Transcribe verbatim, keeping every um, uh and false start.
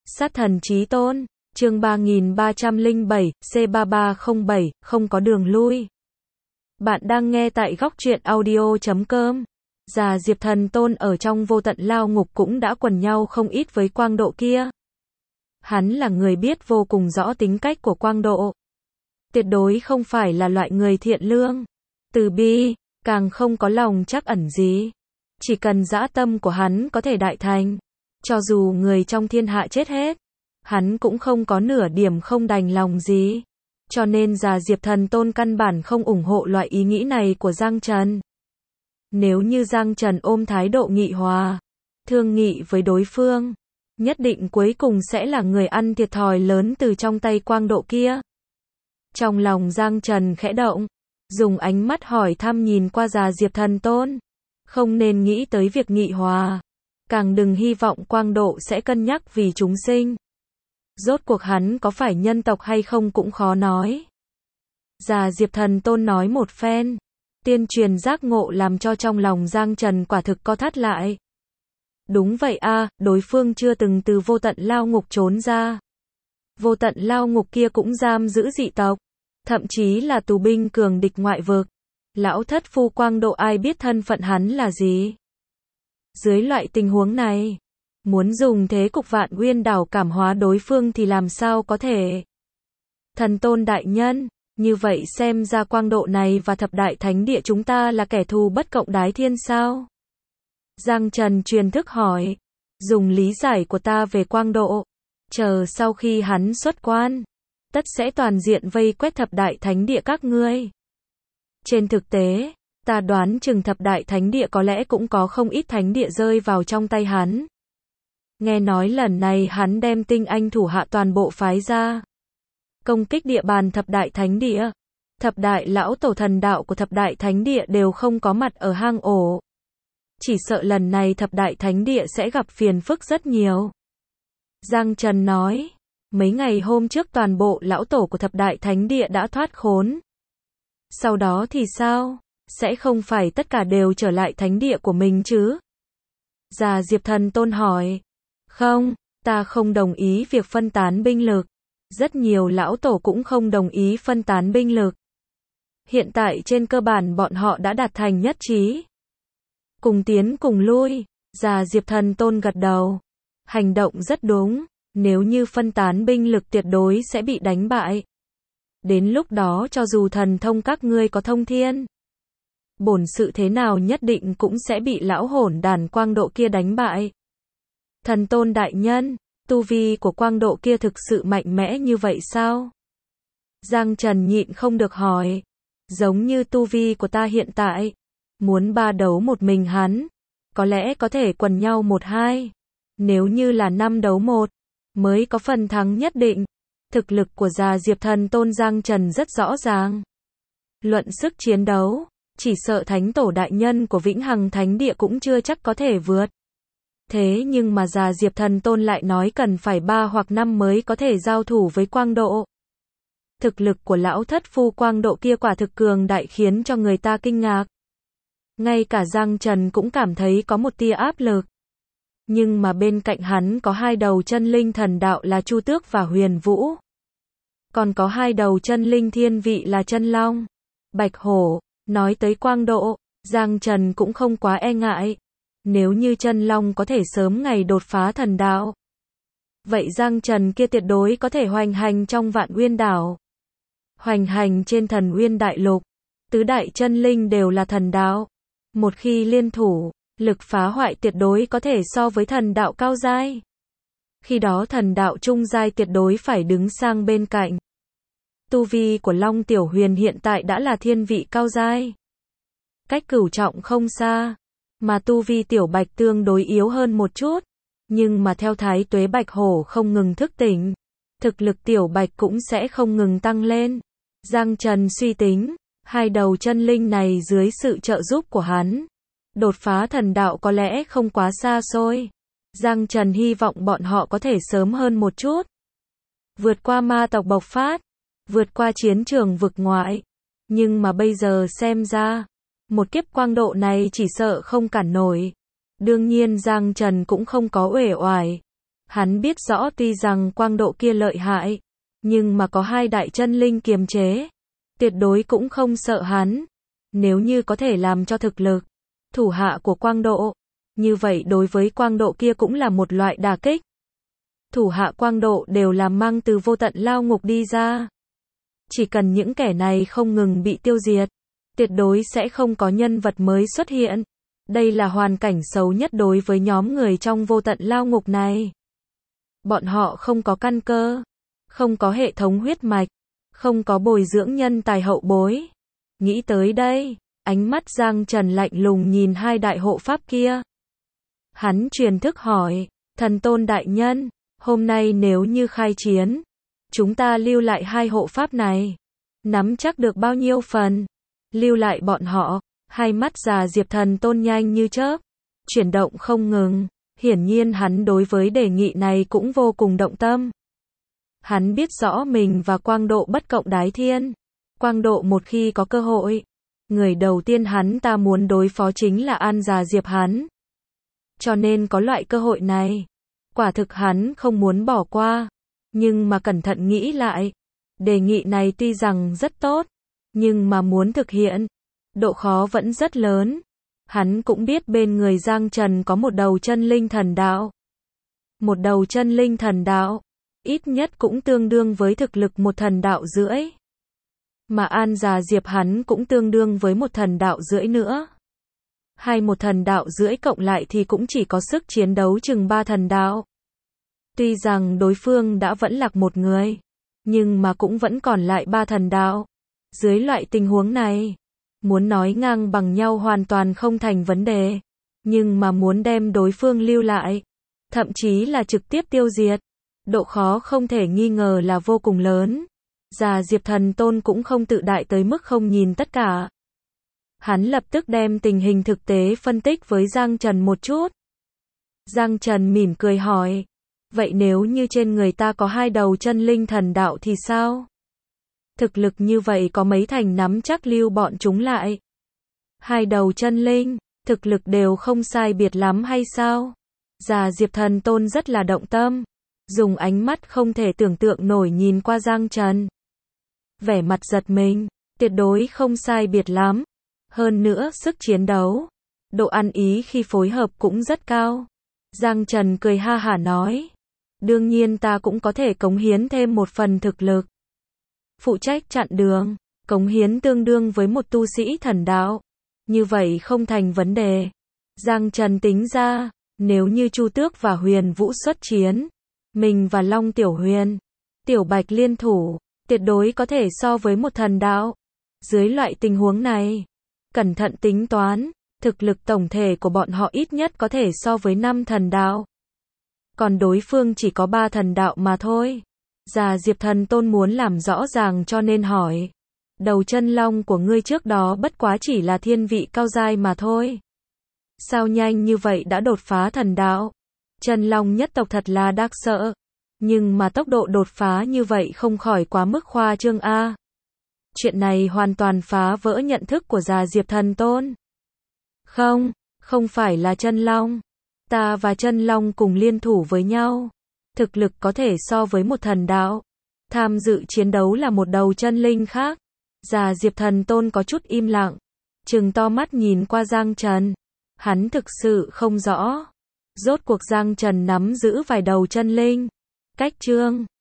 Sát thần chí tôn, chương ba nghìn ba trăm lẻ bảy, C ba ba không bảy, không có đường lui. Bạn đang nghe tại góc truyện audio chấm com. Già Diệp Thần Tôn ở trong vô tận lao ngục cũng đã quần nhau không ít với Quang Độ kia. Hắn là người biết vô cùng rõ tính cách của Quang Độ. Tuyệt đối không phải là loại người thiện lương, từ bi, càng không có lòng trắc ẩn gì. Chỉ cần dã tâm của hắn có thể đại thành, cho dù người trong thiên hạ chết hết, hắn cũng không có nửa điểm không đành lòng gì. Cho nên Già Diệp Thần Tôn căn bản không ủng hộ loại ý nghĩ này của Giang Trần. Nếu như Giang Trần ôm thái độ nghị hòa, thương nghị với đối phương, nhất định cuối cùng sẽ là người ăn thiệt thòi lớn từ trong tay Quang Độ kia. Trong lòng Giang Trần khẽ động, dùng ánh mắt hỏi thăm nhìn qua Già Diệp Thần Tôn. Không nên nghĩ tới việc nghị hòa, càng đừng hy vọng Quang Độ sẽ cân nhắc vì chúng sinh. Rốt cuộc hắn có phải nhân tộc hay không cũng khó nói. Già Diệp Thần Tôn nói một phen, tiên truyền giác ngộ làm cho trong lòng Giang Trần quả thực co thắt lại. Đúng vậy a, đối phương chưa từng từ vô tận lao ngục trốn ra. Vô tận lao ngục kia cũng giam giữ dị tộc, thậm chí là tù binh cường địch ngoại vực. Lão thất phu Quang Độ ai biết thân phận hắn là gì? Dưới loại tình huống này, muốn dùng thế cục Vạn Uyên đảo cảm hóa đối phương thì làm sao có thể? Thần Tôn đại nhân, như vậy xem ra Quang Độ này và thập đại thánh địa chúng ta là kẻ thù bất cộng đái thiên sao? Giang Trần truyền thức hỏi, dùng lý giải của ta về Quang Độ, chờ sau khi hắn xuất quan, tất sẽ toàn diện vây quét thập đại thánh địa các ngươi. Trên thực tế, ta đoán chừng thập đại thánh địa có lẽ cũng có không ít thánh địa rơi vào trong tay hắn. Nghe nói lần này hắn đem tinh anh thủ hạ toàn bộ phái ra, công kích địa bàn thập đại thánh địa. Thập đại lão tổ thần đạo của thập đại thánh địa đều không có mặt ở hang ổ. Chỉ sợ lần này thập đại thánh địa sẽ gặp phiền phức rất nhiều. Giang Trần nói, mấy ngày hôm trước toàn bộ lão tổ của thập đại thánh địa đã thoát khốn. Sau đó thì sao? Sẽ không phải tất cả đều trở lại thánh địa của mình chứ? Già Diệp Thần Tôn hỏi. Không, ta không đồng ý việc phân tán binh lực. Rất nhiều lão tổ cũng không đồng ý phân tán binh lực. Hiện tại trên cơ bản bọn họ đã đạt thành nhất trí. Cùng tiến cùng lui. Già Diệp Thần Tôn gật đầu. Hành động rất đúng. Nếu như phân tán binh lực tuyệt đối sẽ bị đánh bại. Đến lúc đó cho dù thần thông các ngươi có thông thiên, bổn sự thế nào nhất định cũng sẽ bị lão hỗn đàn Quang Độ kia đánh bại. Thần Tôn đại nhân, tu vi của Quang Độ kia thực sự mạnh mẽ như vậy sao? Giang Trần nhịn không được hỏi. Giống như tu vi của ta hiện tại, muốn ba đấu một mình hắn, có lẽ có thể quần nhau một hai. Nếu như là năm đấu một, mới có phần thắng nhất định. Thực lực của Già Diệp Thần Tôn Giang Trần rất rõ ràng. Luận sức chiến đấu, chỉ sợ thánh tổ đại nhân của Vĩnh Hằng Thánh Địa cũng chưa chắc có thể vượt. Thế nhưng mà Già Diệp Thần Tôn lại nói cần phải ba hoặc năm mới có thể giao thủ với Quang Độ. Thực lực của lão thất phu Quang Độ kia quả thực cường đại khiến cho người ta kinh ngạc. Ngay cả Giang Trần cũng cảm thấy có một tia áp lực. Nhưng mà bên cạnh hắn có hai đầu chân linh thần đạo là Chu Tước và Huyền Vũ. Còn có hai đầu chân linh thiên vị là Chân Long, Bạch Hổ. Nói tới Quang Độ, Giang Trần cũng không quá e ngại. Nếu như Chân Long có thể sớm ngày đột phá thần đạo, vậy Giang Trần kia tuyệt đối có thể hoành hành trong Vạn Uyên đảo. Hoành hành trên Thần Uyên đại lục, tứ đại chân linh đều là thần đạo. Một khi liên thủ, lực phá hoại tuyệt đối có thể so với thần đạo cao giai. Khi đó thần đạo trung giai tuyệt đối phải đứng sang bên cạnh. Tu vi của Long Tiểu Huyền hiện tại đã là thiên vị cao giai. Cách cửu trọng không xa, mà tu vi Tiểu Bạch tương đối yếu hơn một chút. Nhưng mà theo Thái Tuế Bạch Hổ không ngừng thức tỉnh, thực lực Tiểu Bạch cũng sẽ không ngừng tăng lên. Giang Trần suy tính, hai đầu chân linh này dưới sự trợ giúp của hắn, đột phá thần đạo có lẽ không quá xa xôi. Giang Trần hy vọng bọn họ có thể sớm hơn một chút. Vượt qua ma tộc bộc phát, vượt qua chiến trường vực ngoại. Nhưng mà bây giờ xem ra, một kiếp Quang Độ này chỉ sợ không cản nổi. Đương nhiên Giang Trần cũng không có uể oải. Hắn biết rõ tuy rằng quang độ kia lợi hại, nhưng mà có hai đại chân linh kiềm chế, tuyệt đối cũng không sợ hắn. Nếu như có thể làm cho thực lực thủ hạ của quang độ, như vậy đối với quang độ kia cũng là một loại đả kích. Thủ hạ quang độ đều là mang từ vô tận lao ngục đi ra. Chỉ cần những kẻ này không ngừng bị tiêu diệt, tuyệt đối sẽ không có nhân vật mới xuất hiện. Đây là hoàn cảnh xấu nhất đối với nhóm người trong vô tận lao ngục này. Bọn họ không có căn cơ, không có hệ thống huyết mạch, không có bồi dưỡng nhân tài hậu bối. Nghĩ tới đây, ánh mắt Giang Trần lạnh lùng nhìn hai đại hộ pháp kia. Hắn truyền thức hỏi, thần tôn đại nhân, hôm nay nếu như khai chiến, chúng ta lưu lại hai hộ pháp này, nắm chắc được bao nhiêu phần? Lưu lại bọn họ, hai mắt già Diệp Thần Tôn nhanh như chớp, chuyển động không ngừng, hiển nhiên hắn đối với đề nghị này cũng vô cùng động tâm. Hắn biết rõ mình và quang độ bất cộng đái thiên, quang độ một khi có cơ hội, người đầu tiên hắn ta muốn đối phó chính là An già Diệp hắn. Cho nên có loại cơ hội này, quả thực hắn không muốn bỏ qua, nhưng mà cẩn thận nghĩ lại, đề nghị này tuy rằng rất tốt, nhưng mà muốn thực hiện, độ khó vẫn rất lớn. Hắn cũng biết bên người Giang Trần có một đầu chân linh thần đạo. Một đầu chân linh thần đạo, ít nhất cũng tương đương với thực lực một thần đạo rưỡi. Mà An già Diệp hắn cũng tương đương với một thần đạo rưỡi nữa. Hay một thần đạo rưỡi cộng lại thì cũng chỉ có sức chiến đấu chừng ba thần đạo. Tuy rằng đối phương đã vẫn lạc một người, nhưng mà cũng vẫn còn lại ba thần đạo. Dưới loại tình huống này, muốn nói ngang bằng nhau hoàn toàn không thành vấn đề, nhưng mà muốn đem đối phương lưu lại, thậm chí là trực tiếp tiêu diệt, độ khó không thể nghi ngờ là vô cùng lớn. Già Diệp Thần Tôn cũng không tự đại tới mức không nhìn tất cả. Hắn lập tức đem tình hình thực tế phân tích với Giang Trần một chút. Giang Trần mỉm cười hỏi, vậy nếu như trên người ta có hai đầu chân linh thần đạo thì sao? Thực lực như vậy có mấy thành nắm chắc lưu bọn chúng lại? Hai đầu chân linh, thực lực đều không sai biệt lắm hay sao? Già Diệp Thần Tôn rất là động tâm, dùng ánh mắt không thể tưởng tượng nổi nhìn qua Giang Trần. Vẻ mặt giật mình, tuyệt đối không sai biệt lắm. Hơn nữa sức chiến đấu, độ ăn ý khi phối hợp cũng rất cao. Giang Trần cười ha hả nói, đương nhiên ta cũng có thể cống hiến thêm một phần thực lực. Phụ trách chặn đường, cống hiến tương đương với một tu sĩ thần đạo. Như vậy không thành vấn đề. Giang Trần tính ra, nếu như Chu Tước và Huyền Vũ xuất chiến, mình và Long Tiểu Huyền, Tiểu Bạch liên thủ, tuyệt đối có thể so với một thần đạo. Dưới loại tình huống này, cẩn thận tính toán, thực lực tổng thể của bọn họ ít nhất có thể so với năm thần đạo. Còn đối phương chỉ có ba thần đạo mà thôi. Già Diệp Thần Tôn muốn làm rõ ràng cho nên hỏi, đầu chân long của ngươi trước đó bất quá chỉ là thiên vị cao giai mà thôi. Sao nhanh như vậy đã đột phá thần đạo? Chân long nhất tộc thật là đáng sợ. Nhưng mà tốc độ đột phá như vậy không khỏi quá mức khoa trương a. Chuyện này hoàn toàn phá vỡ nhận thức của già Diệp Thần Tôn. Không, không phải là chân long. Ta và chân long cùng liên thủ với nhau. Thực lực có thể so với một thần đạo. Tham dự chiến đấu là một đầu chân linh khác. Già Diệp Thần Tôn có chút im lặng, trừng to mắt nhìn qua Giang Trần. Hắn thực sự không rõ, rốt cuộc Giang Trần nắm giữ vài đầu chân linh. Cách chương